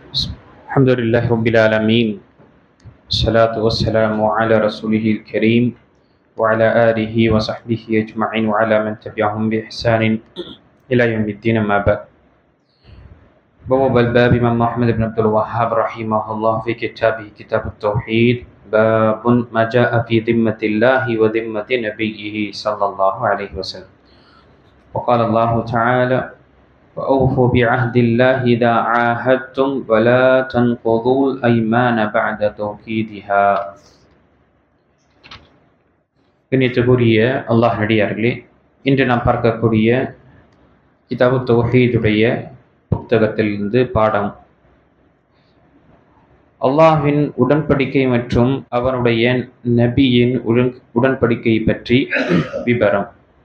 الحمد لله رب العالمين. الصلاة والسلام على رسوله الكريم وعلى آله وصحبه أجمعين وعلى من تبعهم بإحسان إلى يوم الدين. ما بعد. بواب الباب إمام محمد بن عبد الوهاب رحمه الله في كتابه كتاب التوحيد باب ما جاء في ذمة الله وذمة نبيه صلى الله عليه وسلم. وقال الله تعالى: وأوفوا بعهد الله إذا عاهدتم ولا تنقضوا الأيمان بعد توكيدها. கண்ணியத்துக்குரிய அல்லாஹ் நடிகார்களே, இன்று நாம் பார்க்கக்கூடிய கிதாபு தௌஹீதுடைய புத்தகத்திலிருந்து பாடம் அல்லாஹ்வின் உடன்படிக்கை மற்றும் அவனுடைய நபியின் உடன்படிக்கை பற்றி விபரம்.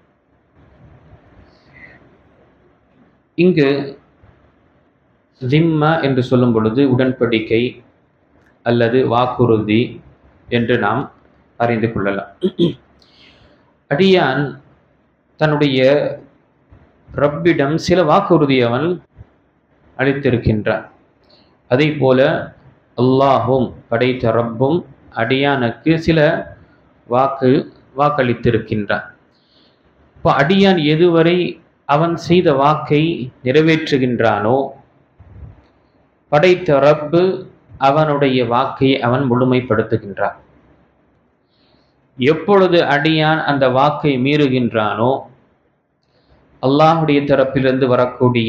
இங்கு திம்மா என்று சொல்லும் பொழுது உடன்படிக்கை அல்லது வாக்குறுதி என்று நாம் அறிந்து கொள்ளலாம். அடியான் தன்னுடைய ரப்பிடம் சில வாக்குறுதி அவன் அளித்திருக்கின்றான். அதே போல அல்லாஹும் படைத்த ரப்பும் அடியானுக்கு சில வாக்களித்திருக்கின்றான். இப்போ அடியான் எதுவரை அவன் செய்த வாக்கை நிறைவேற்றுகின்றானோ, படைத்த ரப்பு அவனுடைய வாக்கை அவன் முழுமைப்படுத்துகின்றான். எப்பொழுது அடியான் அந்த வாக்கை மீறுகின்றானோ, அல்லாஹுடைய தரப்பிலிருந்து வரக்கூடிய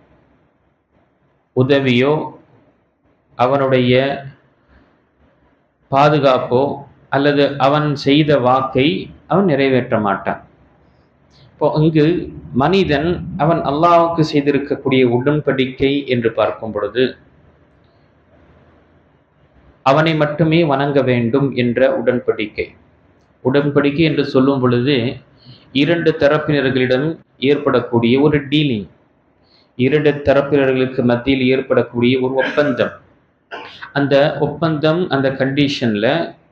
உதவியோ அவனுடைய பாதுகாப்போ அல்லது அவன் செய்த வாக்கை அவன் நிறைவேற்ற மாட்டான். இப்போ இங்கு மனிதன் அவன் அல்லாஹ்வுக்கு செய்திருக்கக்கூடிய உடன்படிக்கை என்று பார்க்கும் பொழுது அவனை மட்டுமே வணங்க வேண்டும் என்ற உடன்படிக்கை என்று சொல்லும் பொழுது இரண்டு தரப்பினர்களிடம் ஏற்படக்கூடிய ஒரு டீலிங், இரண்டு தரப்பினர்களுக்கு மத்தியில் ஏற்படக்கூடிய ஒரு ஒப்பந்தம். அந்த ஒப்பந்தம், அந்த கண்டிஷன்ல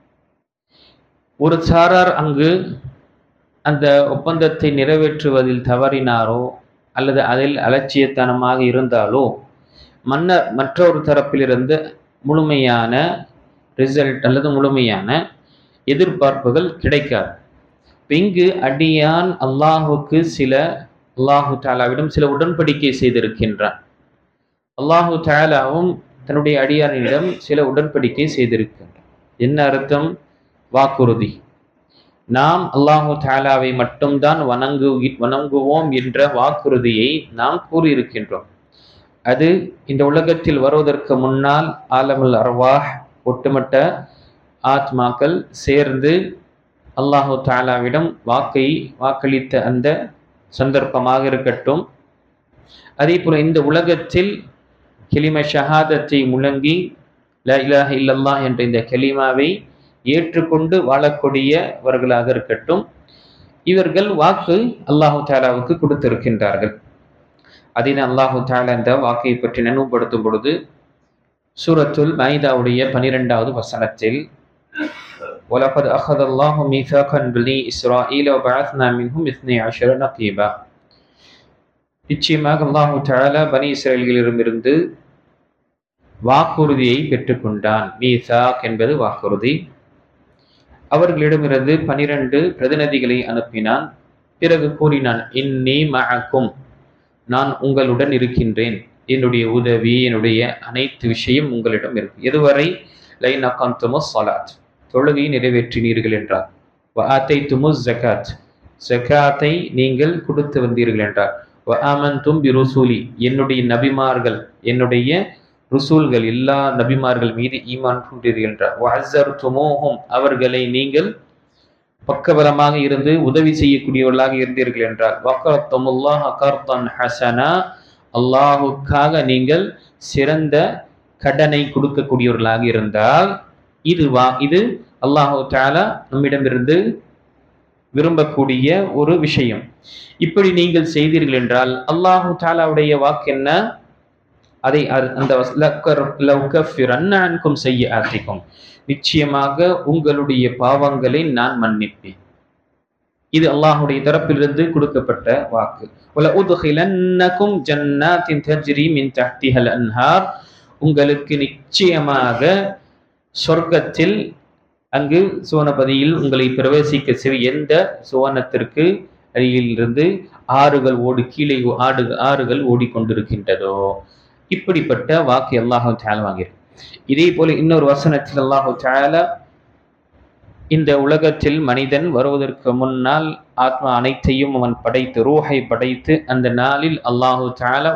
ஒரு சாரார் அங்கு அந்த ஒப்பந்தத்தை நிறைவேற்றுவதில் தவறினாரோ அல்லது அதில் அலட்சியத்தனமாக இருந்தாலோ மற்றொரு தரப்பிலிருந்து முழுமையான ரிசல்ட் அல்லது முழுமையான எதிர்பார்ப்புகள் கிடைக்காது. இங்கு அடியான் அல்லாஹுக்கு அல்லாஹு தாலாவிடம் சில உடன்படிக்கை செய்திருக்கின்றான். அல்லாஹு தாலாவும் தன்னுடைய அடியானிடம் சில உடன்படிக்கை செய்திருக்கின்றான். என்ன அர்த்தம்? வாக்குறுதி. நாம் அல்லாஹு தாலாவை மட்டும்தான் வணங்குவோம் என்ற வாக்குறுதியை நாம் கூறியிருக்கின்றோம். அது இந்த உலகத்தில் வருவதற்கு முன்னால் ஆலமுல் அர்வாஹ், ஒட்டுமொத்த ஆத்மாக்கள் சேர்ந்து அல்லாஹு தாலாவிடம் வாக்களித்த அந்த சந்தர்ப்பமாக இருக்கட்டும். அதே போல இந்த உலகத்தில் கலிமா ஷஹாதத்தை முழங்கி லா இலாஹ இல்லல்லாஹ் என்ற இந்த கலிமாவை ஏற்றுக்கொண்டு வாழக்கூடியவர்களாக இருக்கட்டும். இவர்கள் வாக்கு அல்லாஹு தாலாவுக்கு கொடுத்திருக்கின்றார்கள். அதே அல்லாஹு தாலா இந்த வாக்கை பற்றி நினைவுபடுத்தும் பொழுது சூரத்துல் மாயிதாவுடைய 12வது வசனத்தில் وَلَقَدْ أَخَذَ اللَّهُ مِيثَاقَ بَنِي إِسْرَائِيلَ وَبَعَثْنَا مِنْهُمْ 12 نَقِيبًا. நிச்சயமாக அல்லாஹு தாலா பனி இஸ்ரவேலிடமிருந்து வாக்குறுதியை பெற்றுக்கொண்டான். மீசாக் என்பது வாக்குறுதி. அவர்களிடமிருந்து 12 பிரதிநிதிகளை அனுப்பினான். பிறகு கூறினான், இன்னி மஅக்கும், நான் உங்களுடன் இருக்கின்றேன், என்னுடைய உதவி, என்னுடைய அனைத்து விஷயம் உங்களிடம் இருக்கு. எதுவரை? லைன் அகம்துமுஸ் ஸலாத், தொழுகையை நிறைவேற்றினீர்கள் என்றார். வஆதைதுமுஸ் ஸகாத், ஸகாத்தை நீங்கள் கொடுத்து வந்தீர்கள் என்றார். வஆமன்தும் பிருசூலி, என்னுடைய நபிமார்கள், என்னுடைய ருசூல்கள், எல்லா நபிமார்கள் மீது ஈமான் கொண்டீர்கள் என்றார். வஅஸ்ஸர்துமூஹும், அவர்களை நீங்கள் பக்கபலமாக இருந்து உதவி செய்யக்கூடியவர்களாக இருந்தீர்கள் என்றார். வகரத்துமுல்லாஹ கர்தன் ஹஸனா, அல்லாஹுக்காக நீங்கள் சிறந்த கடனை கொடுக்கக்கூடியவர்களாக இருந்தால் இது அல்லாஹு தஆலா நம்மிடமிருந்து விரும்பக்கூடிய ஒரு விஷயம். இப்படி நீங்கள் செய்தீர்கள் என்றால் அல்லாஹு தஆலாவுடைய வாக்கு என்ன? அதை அந்த லவுகஃபிரன்னன்கும் ஸய்யிஆத்திக்கும், நிச்சயமாக உங்களுடைய பாவங்களை நான் மன்னிப்பேன். இது அல்லாஹ்வுடைய தரப்பிலிருந்து கொடுக்கப்பட்ட வாக்கு. وَلَأُدْخِلَنَّكُمْ جَنَّاتٍ تَجْرِي مِنْ تَحْتِهَا الْأَنْهَارُ, உங்களுக்கு நிச்சயமாக சொர்க்கத்தில் அங்கு சுவனபதியில் உங்களை பிரவேசிக்க செய்ய எந்த சுவனத்திற்கு அருகிலிருந்து ஆறுகள் கீழே ஆறுகள் ஓடிக்கொண்டிருக்கின்றதோ, இப்படிப்பட்ட வாக்கு அல்லாஹ் தஆலா வாங்கியிருக்கு. இதே போல இன்னொரு வசனத்தில் அல்லாஹ் தஆலா இந்த உலகத்தில் மனிதன் வருவதற்கு முன்னால் ஆத்மா அனைத்தையும் அவன் படைத்து ரூஹை படைத்து அந்த நாளில் அல்லாஹ் தஆலா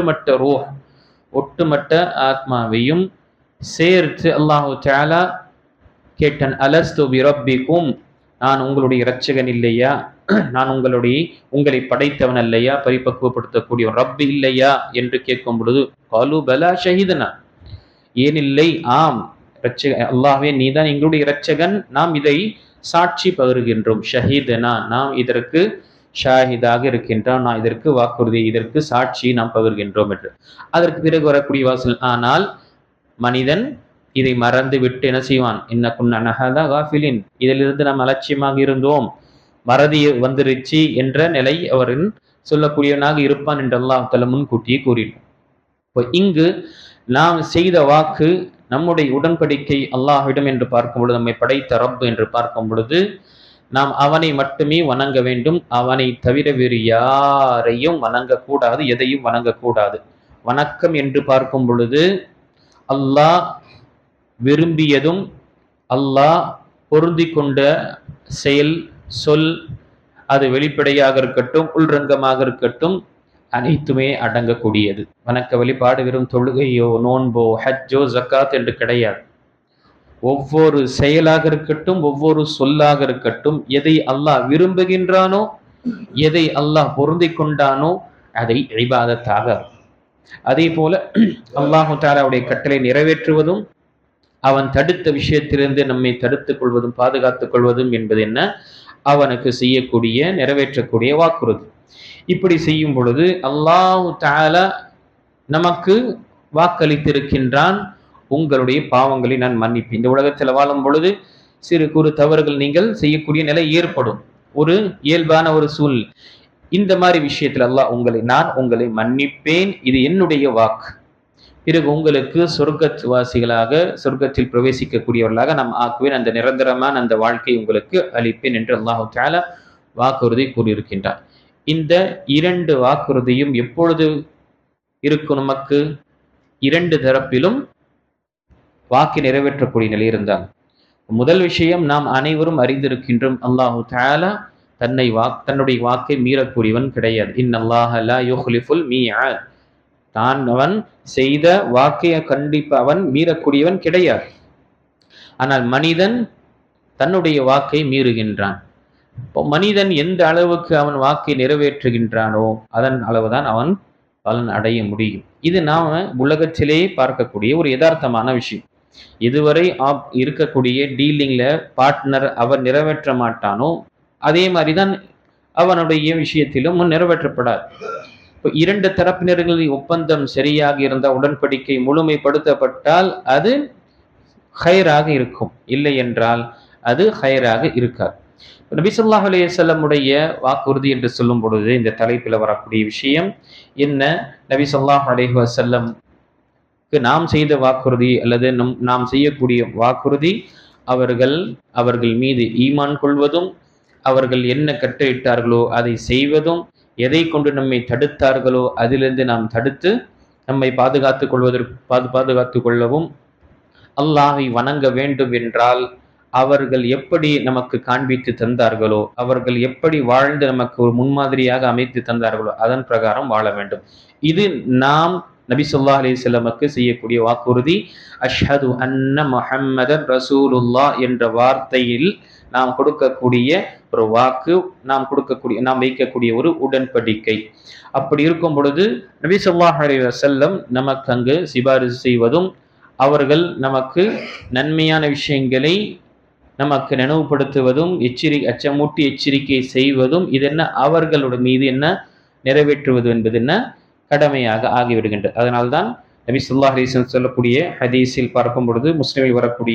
ஒட்டுமொத்த ஆத்மாவையும் சேர்த்து அல்லாஹ் தஆலா கேட்டான், அலஸ்து பிரப்பிக்கும், நான் உங்களுடைய இரட்சகன் இல்லையா, நான் உங்களை படைத்தவன் அல்லையா, பரிபக்குவப்படுத்தக்கூடிய ரப்பி இல்லையா என்று கேட்கும் பொழுது காலு பலா ஷஹீதனா, ஏனில்லை, ஆம் அல்லாஹ்வே நீதான் எங்களுடைய இரட்சகன், நாம் இதை சாட்சி பகருகின்றோம். ஷஹீதனா, நாம் இதற்கு ஷாஹிதாக இருக்கின்றோம், நான் இதற்கு வாக்குறுதி, இதற்கு சாட்சி நாம் பகர்கின்றோம் என்று. அதற்கு பிறகு வரக்கூடிய வாசல், ஆனால் மனிதன் இதை மறந்து விட்டு என்ன செய்வான், இன்னக்குன் அனஹதா காஃபிலின், இதிலிருந்து நாம் அலட்சியமாக இருந்தோம், மறதி வந்துருச்சு என்ற நிலை அவரின் சொல்லக்கூடியவனாக இருப்பான் என்று அல்லாஹ் தஆலா முன்கூட்டியே கூறினார். இப்போ இங்கு நாம் செய்த வாக்கு, நம்முடைய உடன்படிக்கை அல்லாஹ்விடம் என்று பார்க்கும் பொழுது, நம்மை படைத்த ரப் என்று பார்க்கும் பொழுது நாம் அவனை மட்டுமே வணங்க வேண்டும், அவனை தவிர வேறு யாரையும் வணங்கக்கூடாது, எதையும் வணங்கக்கூடாது. வணக்கம் என்று பார்க்கும் பொழுது அல்லாஹ் விரும்பியதும் அல்லாஹ் பொருந்தி கொண்ட செயல் சொல், அது வெளிப்படையாக இருக்கட்டும் உள்ரங்கமாக இருக்கட்டும், அனைத்துமே அடங்கக்கூடியது. வணக்க வழிபாடு வெறும் தொழுகையோ நோன்போ ஹஜ்ஜோ ஜக்காத் என்று கிடையாது. ஒவ்வொரு செயலாக இருக்கட்டும் ஒவ்வொரு சொல்லாக இருக்கட்டும், எதை அல்லாஹ் விரும்புகின்றானோ எதை அல்லாஹ் பொருந்தி கொண்டானோ அதை இபாதத்தாக. அதே போல அல்லாஹு தஆலாவுடைய கட்டளை நிறைவேற்றுவதும் அவன் தடுத்த விஷயத்திலிருந்து நம்மை தடுத்துக் கொள்வதும் பாதுகாத்துக் கொள்வதும் என்பது என்ன, அவனுக்கு செய்யக்கூடிய நிறைவேற்றக்கூடிய வாக்குறுதி. இப்படி செய்யும் பொழுது அல்லாஹு தஆலா நமக்கு வாக்களித்திருக்கின்றான், உங்களுடைய பாவங்களை நான் மன்னிப்பேன். இந்த உலகத்தில் வாழும் பொழுது சிறு குறு தவறுகள் நீங்கள் செய்யக்கூடிய நிலை ஏற்படும், ஒரு இயல்பான ஒரு சூழ். இந்த மாதிரி விஷயத்தில் அல்லாஹ் நான் உங்களை மன்னிப்பேன், இது என்னுடைய வாக்கு, பிறகு உங்களுக்கு சொர்க்கவாசிகளாக சொர்க்கத்தில் பிரவேசிக்கக்கூடியவர்களாக நாம் ஆக்குவேன், அந்த நிரந்தரமான அந்த வாழ்க்கை உங்களுக்கு அளிப்பேன் என்று அல்லாஹ் தஆலா வாக்குறுதி கூறியிருக்கின்றார். இந்த இரண்டு வாக்குறுதியும் எப்பொழுது இருக்கும், நமக்கு இரண்டு தரப்பிலும் வாக்கு நிறைவேற்றக்கூடிய நிலை இருந்தால். முதல் விஷயம், நாம் அனைவரும் அறிந்திருக்கின்றோம், அல்லாஹ் தஆலா தன்னுடைய வாக்கை மீறக்கூடியவன் கிடையாது. இன்னல்லாஹ லா யுக்லிஃபுல் மீஆத், அவன் செய்த வாக்கை கண்டிப்பாக அவன் மீறக்கூடியவன் கிடையாது. ஆனால் மனிதன் தன்னுடைய வாக்கை மீறுகின்றான். மனிதன் எந்த அளவுக்கு அவன் வாக்கை நிறைவேற்றுகின்றானோ அதன் அளவுதான் அவன் பலன் அடைய முடியும். இது நாம உலகத்திலே பார்க்கக்கூடிய ஒரு யதார்த்தமான விஷயம். இதுவரை இருக்கக்கூடிய டீலிங்ல பார்ட்னர் அவன் நிறைவேற்ற மாட்டானோ அதே மாதிரிதான் அவனுடைய விஷயத்திலும் நிறைவேற்றப்படாது. இப்போ இரண்டு தரப்பினர்களின் ஒப்பந்தம் சரியாக இருந்த உடன்படிக்கை முழுமைப்படுத்தப்பட்டால் அது ஹைராக இருக்கும், இல்லை என்றால் அது ஹைராக இருக்காது. நபி ஸல்லல்லாஹு அலைஹி வஸல்லம் உடைய வாக்குறுதி என்று சொல்லும் பொழுது இந்த தலைப்பில் வரக்கூடிய விஷயம் என்ன, நபி ஸல்லல்லாஹு அலைஹி வஸல்லம் நாம் செய்த வாக்குறுதி அல்லது நாம் செய்யக்கூடிய வாக்குறுதி, அவர்கள் மீது ஈமான் கொள்வதும், அவர்கள் என்ன கட்டளையிட்டார்களோ அதை செய்வதும், எதை கொண்டு நம்மை தடுத்தார்களோ அதிலிருந்து நாம் தடுத்து நம்மை பாதுகாத்து கொள்ளவும், அல்லாஹை வணங்க வேண்டும் என்றால் அவர்கள் எப்படி நமக்கு காண்பித்து தந்தார்களோ, அவர்கள் எப்படி வாழ்ந்து நமக்கு ஒரு முன்மாதிரியாக அமைத்து தந்தார்களோ அதன் பிரகாரம் வாழ வேண்டும். இது நாம் நபி ஸல்லல்லாஹு அலைஹி வஸல்லமுக்கு செய்யக்கூடிய வாக்குறுதி. அஷ்ஹது அன்ன முஹம்மதன் ரசூலுல்லாஹ் என்ற வார்த்தையில் நாம் கொடுக்கக்கூடிய ஒரு வாக்கு, நாம் வைக்கக்கூடிய ஒரு உடன்படிக்கை. அப்படி இருக்கும் பொழுது நபி ஸல்லல்லாஹு அலைஹி வஸல்லம் நமக்கு அங்கு சிபாரிசு செய்வதும், அவர்கள் நமக்கு நன்மையான விஷயங்களை நமக்கு நினைவுபடுத்துவதும், அச்சமூட்டி எச்சரிக்கை செய்வதும், இது என்ன அவர்களுடைய மீது என்ன நிறைவேற்றுவது என்பது என்ன கடமையாக ஆகிவிடுகின்றது. அதனால்தான் நபி ஸல்லல்லாஹு அலைஹி வஸல்லம் சொல்லக்கூடிய ஹதீஸில் பார்க்கும் பொழுது, முஸ்லிமில் வரக்கூடிய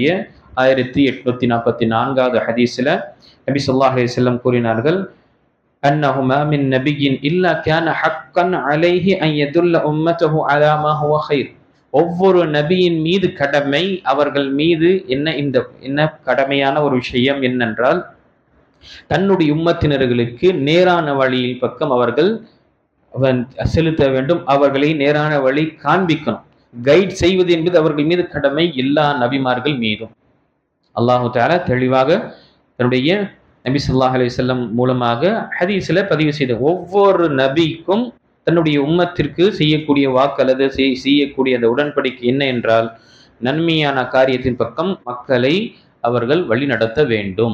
1844வது ஹதீஸில் நபி ஸல்லல்லாஹு அலைஹி வஸல்லம் கூறினார்கள், அன்னஹு மா மின் நபிய்யின் இல்லா கான ஹக்கன் அலைஹி அன் யதுல்ல உம்மத்தஹு அலா மா ஹுவ கைர் ஒவ்வொரு நபியின் மீது கடமை, அவர்கள் மீது என்ன கடமையான ஒரு விஷயம் என்னென்றால், தன்னுடைய உம்மத்தினர்களுக்கு நேரான வழியில் பக்கம் அவர்கள் செலுத்த வேண்டும், அவர்களை நேரான வழி காண்பிக்கணும். கைட் செய்வது என்பது அவர்கள் மீது கடமை, எல்லா நபிமார்கள் மீதும். அல்லாஹு தஆலா தெளிவாக தன்னுடைய நபி ஸல்லல்லாஹு அலைஹி வஸல்லம் மூலமாக ஹதீஸ்ல பதிவு செய்த ஒவ்வொரு நபிக்கும் தன்னுடைய உம்மத்திற்கு செய்யக்கூடிய வாக்கு அல்லது செய்யக்கூடிய அந்த உடன்படிக்கை என்ன என்றால், நன்மையான காரியத்தின் பக்கம் மக்களை அவர்கள் வழி நடத்த வேண்டும்.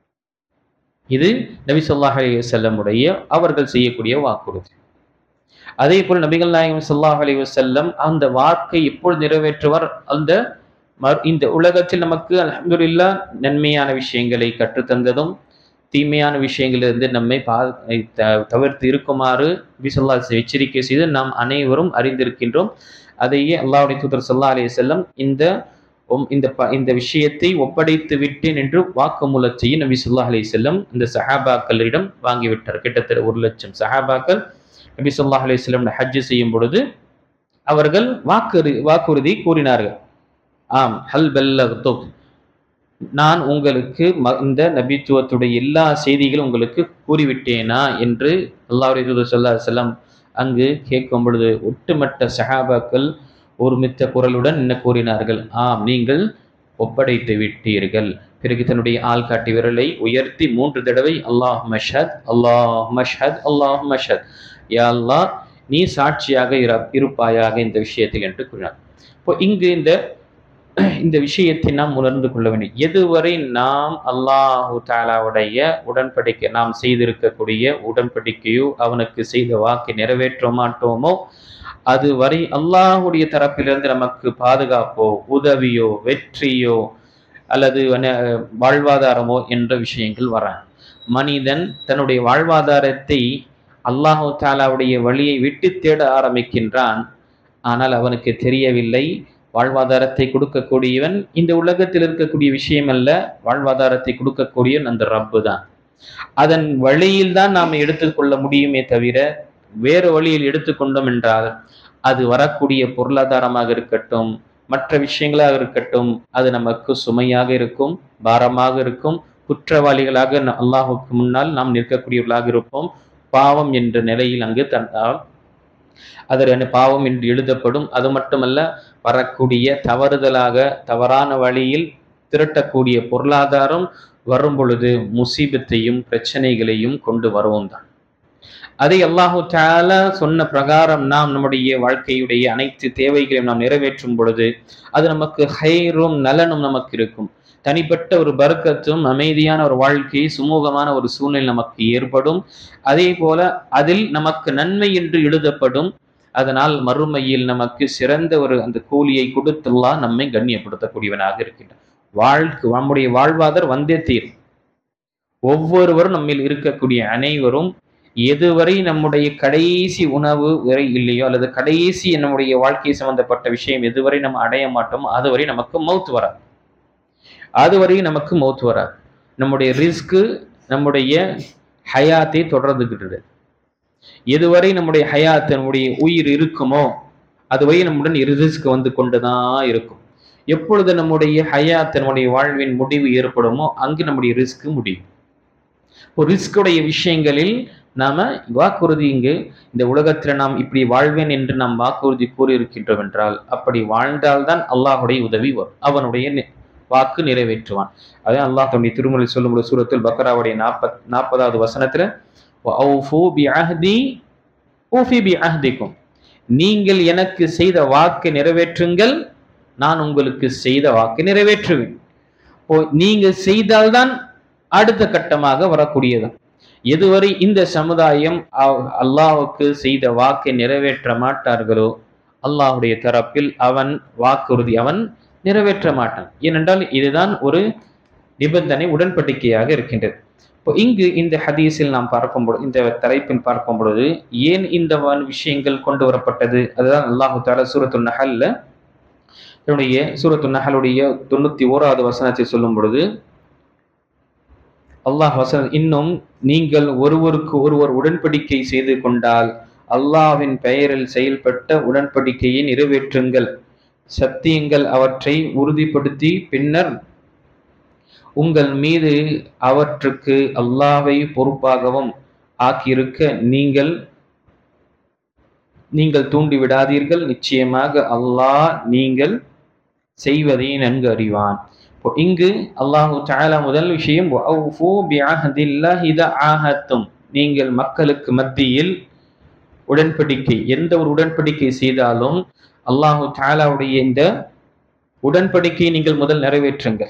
இது நபி ஸல்லல்லாஹு அலைஹி வஸல்லம் உடைய அவர்கள் செய்யக்கூடிய வாக்குறுதி. அதே போல் நபிகள் நாயகம் ஸல்லல்லாஹு அலைஹி வஸல்லம் அந்த வாக்கை எப்பொழுது நிறைவேற்றுவார்? இந்த உலகத்தில் நமக்கு அல்ஹம்துலில்லாஹ் நன்மையான விஷயங்களை கற்றுத்தந்ததும் தீமையான விஷயங்களிலிருந்து நம்மை தவிர்த்து இருக்குமாறு நபி ஸல்லல்லாஹு அலைஹி வஸல்லம் எச்சரிக்கை செய்து நாம் அனைவரும் அறிந்திருக்கின்றோம். அதையே அல்லாஹ்வுடைய தூதர் ஸல்லல்லாஹு அலைஹி வஸல்லம் இந்த விஷயத்தை ஒப்படைத்து விட்டேன் என்று வாக்குமூலத்தையும் நபி ஸல்லல்லாஹு அலைஹி வஸல்லம் இந்த சஹாபாக்களிடம் வாங்கிவிட்டார். கிட்டத்தட்ட 1,00,000 சஹாபாக்கள் நபி ஸல்லல்லாஹு அலைஹி வஸல்லம் ஹஜ் செய்யும் பொழுது அவர்கள் வாக்குறுதி கூறினார்கள். ஆம், ஹல் பல்லக்து, நான் உங்களுக்கு இந்த நபித்துவத்துடைய எல்லா செய்திகளும் உங்களுக்கு கூறிவிட்டேனா என்று அல்லாஹ்வுடைய தூதர் ஸல்லல்லாஹு அலைஹி வஸல்லம் அங்கு கேட்கும் பொழுது ஒட்டுமொத்த சஹாபாக்கள் ஒருமித்த குரலுடன் என்ன கூறினார்கள்? ஆம், நீங்கள் ஒப்படைத்து விட்டீர்கள். பிறகு தன்னுடைய ஆள்காட்டி விரலை உயர்த்தி 3 தடவை அல்லாஹும்ம ஷஹத், அல்லாஹும்ம ஷஹத், அல்லாஹும்ம ஷஹத், யா அல்லாஹ் நீ சாட்சியாக இருப்பாயாக இந்த விஷயத்தில் என்று கூறினார். இப்போ இங்கு இந்த விஷயத்தை நாம் உணர்ந்து கொள்ள வேண்டும். எதுவரை நாம் அல்லாஹு தஆலாவுடைய உடன்படிக்கை நாம் செய்திருக்கக்கூடிய உடன்படிக்கையோ அவனுக்கு செய்த வாக்கை நிறைவேற்ற மாட்டோமோ அதுவரை அல்லாஹுடைய தரப்பிலிருந்து நமக்கு பாதுகாப்போ உதவியோ வெற்றியோ அல்லது வாழ்வாதாரமோ என்ற விஷயங்கள் வர மனிதன் தன்னுடைய வாழ்வாதாரத்தை அல்லாஹு தஆலாவுடைய வழியை விட்டு தேட ஆரம்பிக்கின்றான். ஆனால் அவனுக்கு தெரியவில்லை, வாழ்வாதாரத்தை கொடுக்கக்கூடியவன் இந்த உலகத்தில் இருக்கக்கூடிய விஷயம் அல்ல, வாழ்வாதாரத்தை கொடுக்கக்கூடியவன் அந்த ரப்பு தான். அதன் வழியில் தான் நாம் எடுத்துக்கொள்ள முடியுமே தவிர வேறு வழியில் எடுத்துக்கொண்டோம் என்றால் அது வரக்கூடிய பொருளாதாரமாக இருக்கட்டும் மற்ற விஷயங்களாக இருக்கட்டும் அது நமக்கு சுமையாக இருக்கும், பாரமாக இருக்கும், குற்றவாளிகளாக அல்லாஹுக்கு முன்னால் நாம் நிற்கக்கூடியவர்களாக இருப்போம். பாவம் என்ற நிலையில் அங்கு தந்தால் அதற்கு பாவம் என்று எழுதப்படும். அது மட்டுமல்ல, வரக்கூடிய தவறான வழியில் திரட்டக்கூடிய பொருளாதாரம் வரும் பொழுது முசீபத்தையும் பிரச்சனைகளையும் கொண்டு வருவோம் தான். அதை அல்லாஹு தஆலா சொன்ன பிரகாரம் நாம் நம்முடைய வாழ்க்கையுடைய அனைத்து தேவைகளையும் நாம் நிறைவேற்றும் பொழுது அது நமக்கு ஹைரும் நலனும் நமக்கு இருக்கும். தனிப்பட்ட ஒரு பரக்கத்தும் அமைதியான ஒரு வாழ்க்கை சுமூகமான ஒரு சூழ்நிலை நமக்கு ஏற்படும். அதே போல அதில் நமக்கு நன்மை என்று எழுதப்படும். அதனால் மறுமையில் நமக்கு சிறந்த அந்த கூலியை கொடுத்து அல்லாஹ் நம்மை கண்ணியப்படுத்தக்கூடியவனாக இருக்கின்றான். நம்முடைய வாழ்வாதாரம் வந்தே தீரும். ஒவ்வொருவரும் நம்மில் இருக்கக்கூடிய அனைவரும் எதுவரை நம்முடைய கடைசி உணவு வரை இல்லையோ அல்லது கடைசி நம்முடைய வாழ்க்கை சம்பந்தப்பட்ட விஷயம் எதுவரை நம்ம அடைய மாட்டோமோ அதுவரை நமக்கு மௌத் வராது. நம்முடைய ரிஸ்க் நம்முடைய ஹயாத்தை தொடர்ந்துகிட்டு எதுவரை நம்முடைய ஹயாத் நம்முடைய உயிர் இருக்குமோ அதுவரை நம்முடன் ரிஸ்க் வந்து கொண்டுதான் இருக்கும். எப்பொழுது நம்முடைய ஹயாத் நம்முடைய வாழ்வின் முடிவு ஏற்படுமோ அங்கு நம்முடைய ரிஸ்க் முடியும். ஒரு ரிஸ்குடைய விஷயங்களில் நாம வாக்குறுதி இங்கு இந்த உலகத்தில் நாம் இப்படி வாழ்வேன் என்று நாம் வாக்குறுதி கூறியிருக்கின்றோம் என்றால் அப்படி வாழ்ந்தால்தான் அல்லாஹுடைய உதவி வரும், அவனுடைய வாக்கு நிறைவேற்றுவான். அதே அல்லாஹ் தன்னுடைய திருமறை சொல்லும்போது சூரத்துல் பக்ராவுடைய 40வது வசனத்துல நீங்கள் எனக்கு செய்த வாக்கை நிறைவேற்றுங்கள், நான் உங்களுக்கு செய்த வாக்கை நிறைவேற்றுவேன். நீங்கள் செய்தால்தான் அடுத்த கட்டமாக வரக்கூடியது. எதுவரை இந்த சமுதாயம் அல்லாஹ்வுக்கு செய்த வாக்கை நிறைவேற்ற மாட்டார்களோ அல்லாஹுடைய தரப்பில் அவன் வாக்குறுதி அவன் நிறைவேற்ற மாட்டான். ஏனென்றால் இதுதான் ஒரு நிபந்தனை உடன்படிக்கையாக இருக்கின்றது. இப்போ இங்கு இந்த ஹதீஸில் நாம் பார்க்கும்பொழுது இந்த தலைப்பில் பார்க்கும் பொழுது ஏன் இந்த விஷயங்கள் கொண்டு வரப்பட்டது அதுதான் அல்லாஹு தஆலா சூரத்துன் நஹல்ல சூரத்துன் நஹலுடைய 91வது வசனத்தை சொல்லும் பொழுது அல்லாஹ் வசனம் இன்னும் நீங்கள் ஒருவருக்கு ஒருவர் உடன்படிக்கை செய்து கொண்டால் அல்லாஹ்வின் பெயரில் செயல்பட்ட உடன்படிக்கையை நிறைவேற்றுங்கள். சத்தியங்கள் அவற்றை உறுதிப்படுத்தி பின்னர் உங்கள் மீது அவற்றுக்கு அல்லாஹ்வை பொறுப்பாகவும் ஆக்கியிருக்க நீங்கள் தூண்டிவிடாதீர்கள். நிச்சயமாக அல்லாஹ் நீங்கள் செய்வதை நன்கு அறிவான். இங்கு அல்லாஹு தஆலா முதல் விஷயம் வஅஃபூ பிஅஹ்தில்லாஹி இதா ஆஹத்தும், நீங்கள் மக்களுக்கு மத்தியில் உடன்படிக்கை, எந்த ஒரு உடன்படிக்கை செய்தாலும் அல்லாஹு தஆலாவுடைய இந்த உடன்படிக்கையை நீங்கள் முதல் நிறைவேற்றுங்கள்.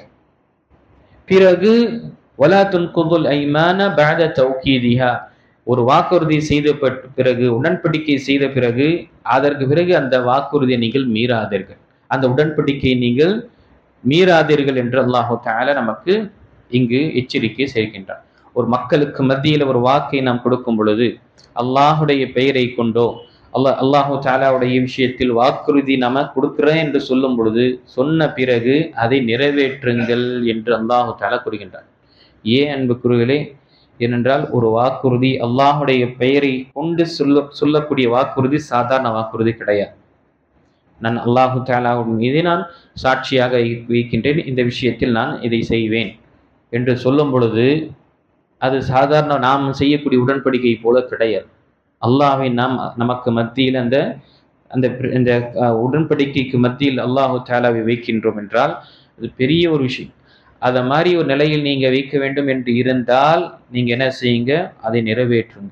பிறகு வலா துன்குதுல் ஐமான பஅத தௌகீதிஹா, ஒரு வாக்குறுதி செய்த பிறகு, உடன்படிக்கை செய்த பிறகு, அதற்கு பிறகு அந்த வாக்குறுதியை நீங்கள் மீறாதீர்கள், அந்த உடன்படிக்கையை நீங்கள் மீறாதீர்கள் என்று அல்லாஹு தஆலா நமக்கு இங்கு எச்சரிக்கை செய்கின்றார். ஒரு மக்களுக்கு மத்தியில் ஒரு வாக்கை நாம் கொடுக்கும் பொழுது அல்லாஹுடைய பெயரை கொண்டோ அல்லாஹு தஆலாவுடைய விஷயத்தில் வாக்குறுதி நாம கொடுக்கிறேன் என்று சொல்லும் பொழுது சொன்ன பிறகு அதை நிறைவேற்றுங்கள் என்று அல்லாஹு தஆலா கூறுகின்றார். ஏன் அன்புக்குரியவர்களே? ஏனென்றால் ஒரு வாக்குறுதி, அல்லாஹுடைய பெயரை கொண்டு சொல்லக்கூடிய வாக்குறுதி சாதாரண வாக்குறுதி கிடையாது. நான் அல்லாஹு தஆலாவின் மீது நான் சாட்சியாக வைக்கின்றேன், இந்த விஷயத்தில் நான் இதை செய்வேன் என்று சொல்லும் பொழுது அது சாதாரண நாம் செய்யக்கூடிய உடன்படிக்கை போல கிடையாது. அல்லாஹ்வை நமக்கு மத்தியில் அந்த உடன்படிக்கைக்கு மத்தியில் அல்லாஹு தஆலாவை வைக்கின்றோம் என்றால் அது பெரிய ஒரு விஷயம். அதை மாதிரி ஒரு நிலையில் நீங்க வைக்க வேண்டும் என்று இருந்தால் நீங்க என்ன செய்யுங்க? அதை நிறைவேற்றுங்க.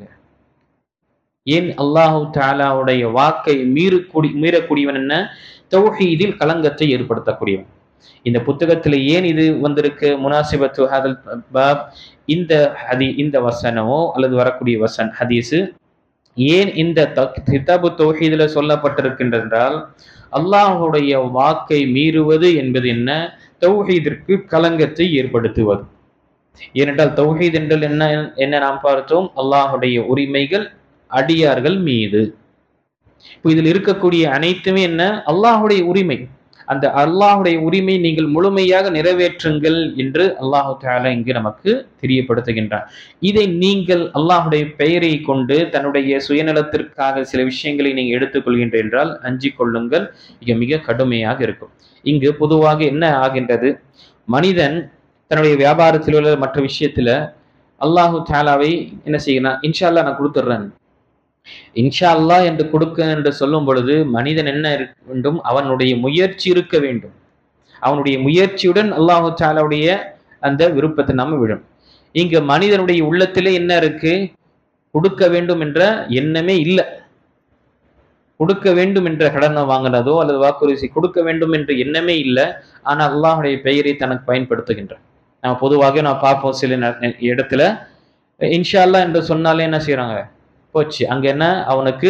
ஏன்? அல்லாஹு தஆலாவுடைய வாக்கை மீறக்கூடியவன் என்ன? தௌஹீதில் களங்கத்தை ஏற்படுத்தக்கூடியவன். இந்த புத்தகத்தில் ஏன் இது வந்திருக்கு? முனாசிபத்து ஹதல் பாப், இந்த வசனமோ அல்லது வரக்கூடிய ஹதீஸு ஏன் இந்த கிதாபு தௌஹீதில் சொல்லப்பட்டிருக்கின்றது என்றால், அல்லாஹுடைய வாக்கை மீறுவது என்பது என்ன? தௌஹீதிற்கு களங்கத்தை ஏற்படுத்துவது. ஏனென்றால் தௌஹீத் என்றால் என்ன நாம் பார்த்தோம்? அல்லாஹுடைய உரிமைகள் அடியார்கள் மீது. இப்போ இதில் இருக்கக்கூடிய அனைத்துமே என்ன? அல்லாஹுடைய உரிமை. அந்த அல்லாஹுடைய உரிமை நீங்கள் முழுமையாக நிறைவேற்றுங்கள் என்று அல்லாஹு தஆலா இங்கு நமக்கு தெரியப்படுத்துகின்றார். இதை நீங்கள் அல்லாஹுடைய பெயரை கொண்டு தன்னுடைய சுயநலத்திற்காக சில விஷயங்களை நீங்கள் எடுத்துக்கொள்கின்ற என்றால் அஞ்சிக் கொள்ளுங்கள், மிக கடுமையாக இருக்கும். இங்கு பொதுவாக என்ன ஆகின்றது? மனிதன் தன்னுடைய வியாபாரத்தில் உள்ள மற்ற விஷயத்துல அல்லாஹு தஆலாவை என்ன செய்யணும்? இன்ஷா அல்லாஹ் நான் கொடுத்துட்றேன், இன்ஷா அல்லாஹ் என்று கொடுக்க என்று சொல்லும் பொழுது மனிதன் என்ன இருக்க வேண்டும்? அவனுடைய முயற்சி இருக்க வேண்டும். அவனுடைய முயற்சியுடன் அல்லாஹு தஆலாவுடைய அந்த விருப்பத்தை நாம விடும். இங்க மனிதனுடைய உள்ளத்திலே என்ன இருக்கு? கொடுக்க வேண்டும் என்ற எண்ணமே இல்லை. கொடுக்க வேண்டும் என்ற கடனை வாங்கினதோ அல்லது வாக்குறுதி கொடுக்க வேண்டும் என்ற எண்ணமே இல்லை. ஆனால் அல்லாஹுடைய பெயரை தனக்கு பயன்படுத்துகின்றான். நம்ம பொதுவாக நான் பார்ப்போம் சில இடத்துல இன்ஷா அல்லாஹ் என்று சொன்னாலே என்ன செய்யறாங்க? போச்சு, அங்க என்ன அவனுக்கு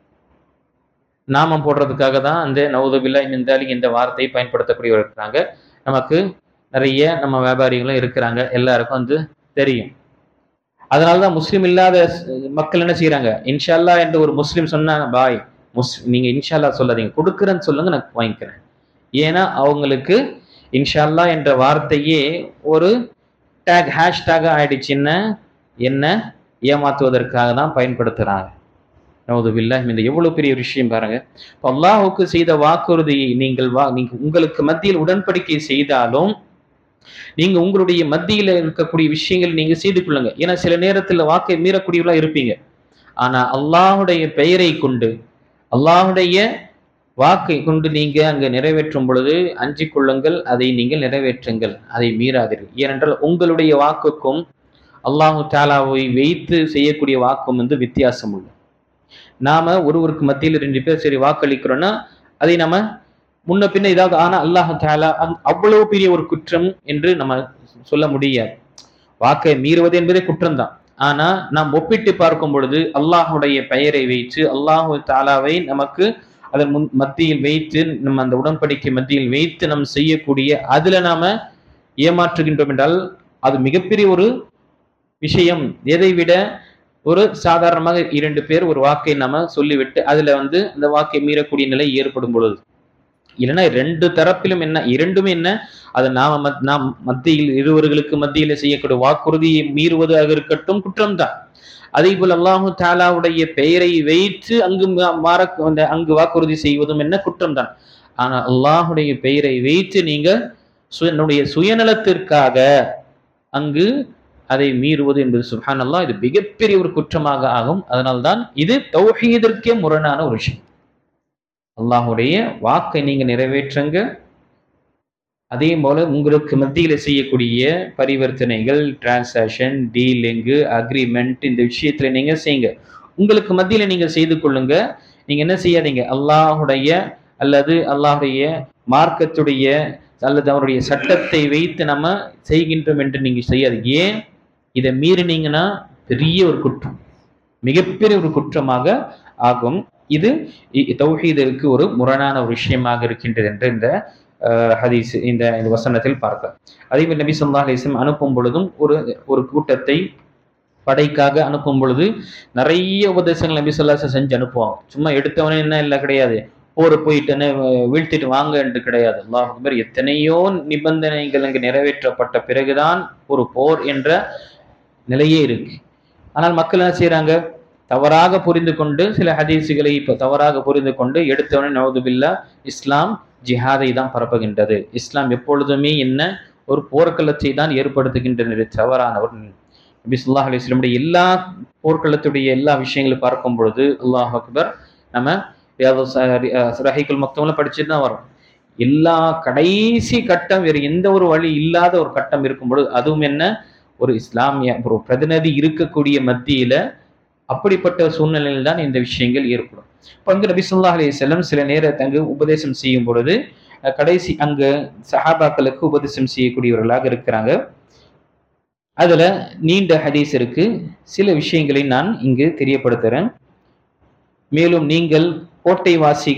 நாமம் போடுறதுக்காக தான் அந்த நவுதுபில்லாஹி மின் தாலிக் இந்த வார்த்தையை பயன்படுத்தக்கூடியவர் இருக்கிறாங்க. நமக்கு நிறைய நம்ம வியாபாரிகளும் இருக்கிறாங்க, எல்லாருக்கும் தெரியும். அதனாலதான் முஸ்லீம் இல்லாத மக்கள் என்ன செய்யறாங்க? இன்ஷா அல்லாஹ் என்று ஒரு முஸ்லீம் சொன்னா, பாய் நீங்க இன்ஷா அல்லாஹ் சொல்லாதீங்க, கொடுக்குறேன்னு சொல்லுங்க, நான் வாங்கிக்கிறேன். ஏன்னா அவங்களுக்கு இன்ஷா அல்லாஹ் என்ற வார்த்தையே ஒரு ஹேஷ்டாக ஆயிடுச்சுன்னு என்ன ஏமாத்துவதற்காக தான் பயன்படுத்துறாங்க. நவுதுபில்லாஹ் இந்த எவ்வளவு பெரிய விஷயம் பாருங்க. அல்லாஹ்வுக்கு செய்த வாக்குறுதியை நீங்கள் உங்களுக்கு மத்தியில் உடன்படிக்கை செய்தாலும் நீங்க உங்களுடைய மத்தியில இருக்கக்கூடிய விஷயங்கள் நீங்க செய்து கொள்ளுங்க. ஏன்னா சில நேரத்துல வாக்கை மீறக்கூடியவர்களா இருப்பீங்க. ஆனா அல்லாஹுடைய பெயரை கொண்டு அல்லாஹுடைய வாக்கை கொண்டு நீங்க அங்க நிறைவேற்றும் பொழுது அஞ்சிக் கொள்ளுங்கள், அதை நீங்கள் நிறைவேற்றுங்கள், அதை மீறாதீர்கள். ஏனென்றால் உங்களுடைய வாக்குக்கும் அல்லாஹு தஆலாவை வைத்து செய்யக்கூடிய வாக்கும் வித்தியாசம் உள்ள. நாம ஒருவருக்கு மத்தியில் 2 பேர் சரி வாக்களிக்கிறோம்னா அதை நம்ம முன்ன பின்ன ஏதாவது ஆனா அல்லாஹு தஆலா அவ்வளவு பெரிய ஒரு குற்றம் என்று நம்ம சொல்ல முடியாது. வாக்கை மீறுவது என்பதே குற்றம் தான். ஆனா நாம் ஒப்பிட்டு பார்க்கும் பொழுது அல்லாஹுடைய பெயரை வைத்து அல்லாஹு தஆலாவை நமக்கு அதன் மத்தியில் வைத்து நம்ம அந்த உடன்படிக்கை மத்தியில் வைத்து நாம் செய்யக்கூடிய அதுல நாம ஏமாற்றுகின்றோம் என்றால் அது மிகப்பெரிய ஒரு விஷயம். எதை விட ஒரு சாதாரணமாக 2 பேர் ஒரு வாக்கை நாம சொல்லிவிட்டு அதுல அந்த வாக்கை மீறக்கூடிய நிலை ஏற்படும் பொழுது, இல்லைன்னா 2 தரப்பிலும் என்ன, இரண்டுமே என்ன, அது நாம் மத்தியில் இருவர்களுக்கு மத்தியில செய்யக்கூடிய வாக்குறுதியை மீறுவதாக இருக்கட்டும் குற்றம்தான். அதே போல் அல்லாஹு தஆலாவுடைய பெயரை வைத்து அங்கு வாக்குறுதி செய்வதும் என்ன குற்றம் தான். ஆனா அல்லாஹுடைய பெயரை வைத்து நீங்க என்னுடைய சுயநலத்திற்காக அங்கு அதை மீறுவது என்பது சுப்ஹானல்லாஹ், இது மிகப்பெரிய ஒரு குற்றமாக ஆகும். அதனால்தான் இது தௌஹீதிற்கே முரணான ஒரு விஷயம். அல்லாஹுடைய வாக்கை நீங்க நிறைவேற்றுங்க, அதே போல உங்களுக்கு மத்தியில செய்யக்கூடிய பரிவர்த்தனைகள், டிரான்சாக்ஷன், டீலிங்கு, அக்ரிமெண்ட், இந்த விஷயத்துல நீங்க செய்யுங்க. உங்களுக்கு மத்தியில நீங்க செய்து கொள்ளுங்க. நீங்க என்ன செய்யாதீங்க, அல்லாஹுடைய அல்லது அல்லாஹுடைய மார்க்கத்துடைய அல்லது அவருடைய சட்டத்தை வைத்து நம்ம செய்கின்றோம் என்று நீங்க செய்யாதீங்க. ஏன் இதை மீறினீங்கன்னா பெரிய ஒரு குற்றம், மிகப்பெரிய ஒரு குற்றமாக ஆகும். இது தௌஹீதுக்கு ஒரு முரணான ஒரு விஷயமாக இருக்கின்றது என்று இந்த ஹதீஸ் இந்த வசனத்தில் பார்க்கலாம். அதே போல் நபி ஸல்லல்லாஹு அலைஹி வஸல்லம் அனுப்பும் பொழுதும் ஒரு கூட்டத்தை படைக்காக அனுப்பும் பொழுது நிறைய உபதேசங்கள் நபி ஸல்லல்லாஹு அலைஹி வஸல்லம் செஞ்சு அனுப்புவாங்க. சும்மா எடுத்தவனே என்ன இல்லை கிடையாது, போர் போயிட்டுன்னு வீழ்த்திட்டு வாங்க என்று கிடையாது. அல்லாஹ் அக்பர், எத்தனையோ நிபந்தனைகள் அங்கு நிறைவேற்றப்பட்ட பிறகுதான் ஒரு போர் என்ற நிலையே இருக்கு. ஆனால் மக்கள் என்ன செய்யறாங்க, தவறாக புரிந்து கொண்டு சில ஹதீஸுகளை தவறாக புரிந்து கொண்டு எடுத்தவனே நவுதுபில்லா இஸ்லாம் ஜிஹாதை தான் பரப்புகின்றது, இஸ்லாம் எப்பொழுதுமே என்ன ஒரு போர்க்களத்தை தான் ஏற்படுத்துகின்றது, தவறான ஒரு நபி ஸல்லல்லாஹு அலைஹி வஸல்லம் எல்லா போர்க்களத்துடைய எல்லா விஷயங்களும் பார்க்கும் பொழுது அல்லாஹ் அக்பர், நம்ம ரஹீகுல் மக்தூம்ல படிச்சுட்டு தான் வரும். எல்லா கடைசி கட்டம் வேறு எந்த ஒரு வழி இல்லாத ஒரு கட்டம் இருக்கும் பொழுது, அதுவும் என்ன ஒரு இஸ்லாமிய ஒரு பிரதிநிதி இருக்கக்கூடிய மத்தியில அப்படிப்பட்ட சூழ்நிலையில் தான் இந்த விஷயங்கள் ஏற்படும். இப்போ அங்கு நபி ஸல்லல்லாஹு அலைஹி வஸல்லம் சில நேரத்தை அங்கு உபதேசம் செய்யும் பொழுது கடைசி அங்கு சஹாபாக்களுக்கு உபதேசம் செய்யக்கூடியவர்களாக இருக்கிறாங்க. அதுல நீண்ட ஹதீஸ் இருக்கு, சில விஷயங்களை நான் இங்கு தெரியப்படுத்துறேன். மேலும் நீங்கள் கோட்டை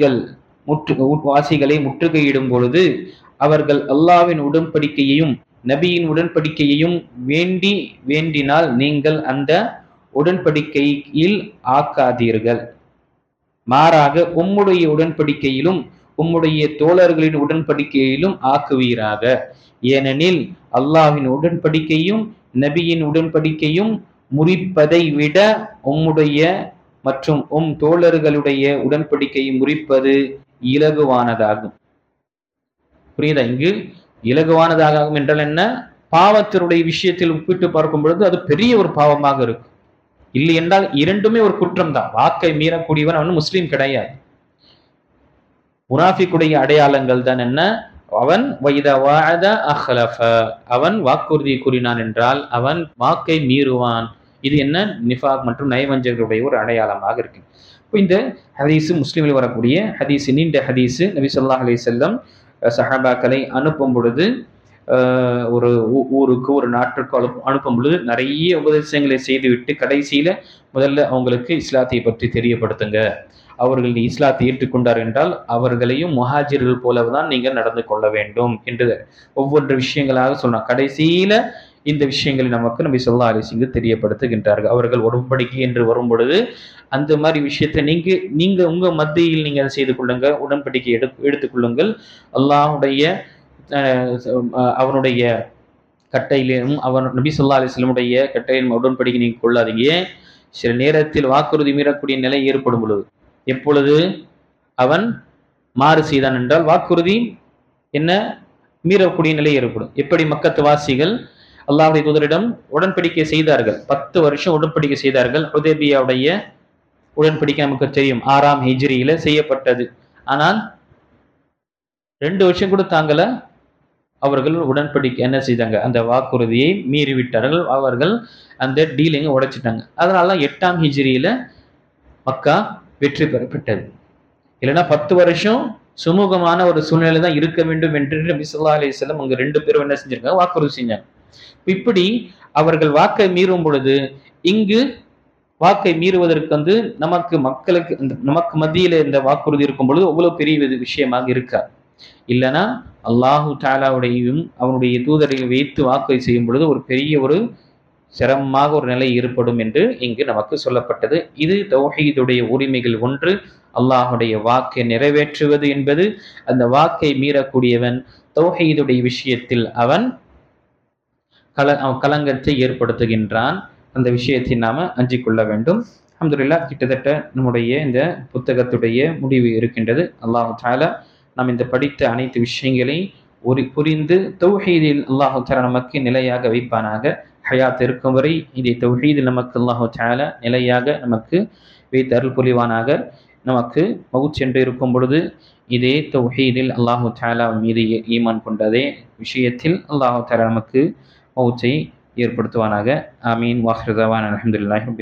வாசிகளை முற்றுகையிடும் பொழுது அவர்கள் அல்லாஹ்வின் உடன்படிக்கையையும் நபியின் உடன்படிக்கையையும் வேண்டினால் நீங்கள் அந்த உடன்படிக்கையில் ஆக்காதீர்கள், மாறாக உம்முடைய உடன்படிக்கையிலும் உம்முடைய தோழர்களின் உடன்படிக்கையிலும் ஆக்குவீராக. ஏனெனில் அல்லாஹ்வின் உடன்படிக்கையும் நபியின் உடன்படிக்கையும் முறிப்பதை விட உம்முடைய மற்றும் தோழர்களுடைய உடன்படிக்கையை முறிப்பது இலகுவானதாகும். புரியுதா? இங்கு இலகுவானதாகும் என்றால் என்ன, பாவத்தினுடைய விஷயத்தில் ஒப்பிட்டு பார்க்கும் பொழுது அது பெரிய ஒரு பாவமாக இருக்கும். இல்லை என்றால் இரண்டுமே ஒரு குற்றம் தான். வாக்கை மீறக்கூடியவன் அவன் முஸ்லீம் கிடையாது. முனாஃபிக்குடைய அடையாளங்கள் தான் என்ன, அவன் வைதா வஅத அஹ்லஃப, அவன் வாக்குறுதி கூறினான் என்றால் அவன் வாக்கை மீறுவான். இது என்ன, நிஃபாக் மற்றும் நயவஞ்சகருடைய ஒரு அடையாளமாக இருக்கு. இப்போ இந்த ஹதீஸ் முஸ்லீமில் வரக்கூடிய ஹதீஸ், நீண்ட ஹதீஸ். நபி ஸல்லல்லாஹு அலைஹி வஸல்லம் சஹாபாக்களை அனுப்பும் பொழுது ஒரு ஊருக்கு ஒரு நாட்டிற்கு அனுப்பும் பொழுது நிறைய உபதேசங்களை செய்துவிட்டு கடைசியில முதல்ல அவங்களுக்கு இஸ்லாத்தை பற்றி தெரியப்படுத்துங்க, அவர்கள் இஸ்லாத்தை ஏற்றுக்கொண்டார் என்றால் அவர்களையும் முஹாஜிர்கள் போலதான் நீங்கள் நடந்து கொள்ள வேண்டும் என்று ஒவ்வொரு விஷயங்களாக சொன்னார். கடைசியில இந்த விஷயங்களை நமக்கு நபி ஸல்லல்லாஹு அலைஹி வஸல்லம் தெரியப்படுத்துகின்றார்கள். அவர்கள் உடன்படிக்கை என்று வரும் பொழுது அந்த மாதிரி விஷயத்தை நீங்க உங்க மத்தியில் நீங்க அதை செய்து கொள்ளுங்க, உடன்படிக்கை எடுத்துக்கொள்ளுங்கள். அல்லாஹுடைய அவனுடைய கட்டையிலும் அவன் நபி ஸல்லல்லாஹு அலைஹி வஸல்லமுடைய கட்டையிலும் உடன்படிக்கை நீங்க கொள்ளாதீங்க. சில நேரத்தில் வாக்குறுதி மீறக்கூடிய நிலை ஏற்படும் பொழுது, எப்பொழுது அவன் மாறு செய்தான் என்றால் வாக்குறுதி என்ன மீறக்கூடிய நிலை ஏற்படும். எப்படி மக்கத்து வாசிகள் அல்லாஹ்வுடைய தூதரிடம் உடன்படிக்கை செய்தார்கள், 10 வருஷம் உடன்படிக்கை செய்தார்கள். ஹுதைபியாவுடைய உடன்படிக்கை நமக்கு தெரியும், 6ஆம் ஹிஜ்ரியில செய்யப்பட்டது. ஆனால் 2 வருஷம் கூட தாங்கல, அவர்கள் உடன்படிக்கை என்ன செய்தாங்க, அந்த வாக்குறுதியை மீறிவிட்டார்கள், அவர்கள் அந்த டீலிங்கை உடைச்சிட்டாங்க. அதனால 8ஆம் ஹிஜ்ரியில மக்கா வெற்றி பெறப்பட்டது. இல்லைன்னா 10 வருஷம் சுமூகமான ஒரு சூழ்நிலை தான் இருக்க வேண்டும் என்று நபி ஸல்லல்லாஹு அலைஹி வஸல்லம் அங்க 2 பேரும் என்ன செஞ்சிருக்காங்க, வாக்குறுதி செஞ்சாங்க. இப்படி அவர்கள் வாக்கை மீறும் பொழுது இங்கு வாக்கை மீறுவதற்கு நமக்கு மத்தியில இந்த வாக்குறுதி இருக்கும் பொழுது அவ்வளவு பெரிய விஷயமாக இருக்காது. இல்லைன்னா அல்லாஹு தஆலாவுடையும் அவனுடைய தூதரை வைத்து வாக்கை செய்யும் பொழுது ஒரு பெரிய ஒரு சிரமமாக ஒரு நிலை ஏற்படும் என்று இங்கு நமக்கு சொல்லப்பட்டது. இது தௌஹீதுடைய உரிமைகள் ஒன்று. அல்லாஹுடைய வாக்கை நிறைவேற்றுவது என்பது, அந்த வாக்கை மீறக்கூடியவன் தௌஹீதுடைய விஷயத்தில் அவன் கலங்கத்தை ஏற்படுத்துகின்றான். அந்த விஷயத்தை நாம அஞ்சிக் கொள்ள வேண்டும். அல்ஹம்துலில்லாஹ், கிட்டத்தட்ட நம்முடைய இந்த புத்தகத்துடைய முடிவு இருக்கின்றது. அல்லாஹு தஆலா நாம் இந்த படித்த அனைத்து விஷயங்களை புரிந்து தௌஹீதில் அல்லாஹு தஆலா நமக்கு நிலையாக வைப்பானாக. ஹயாத் இருக்கும் வரை இதை தௌஹீதில் நமக்கு அல்லாஹு தஆலா நிலையாக நமக்கு வைத்து அருள் புரிவானாக. நமக்கு மவுத் சென்று இருக்கும் பொழுது இதே தௌஹீதில் அல்லாஹு தஆலா மீது ஈமான் கொண்டதே விஷயத்தில் அல்லாஹு தஆலா நமக்கு மவுத்தை ஏற்படுத்துவானாக. ஆமீன். வாஹிரு தஅவானா அல்ஹம்துலில்லாஹி.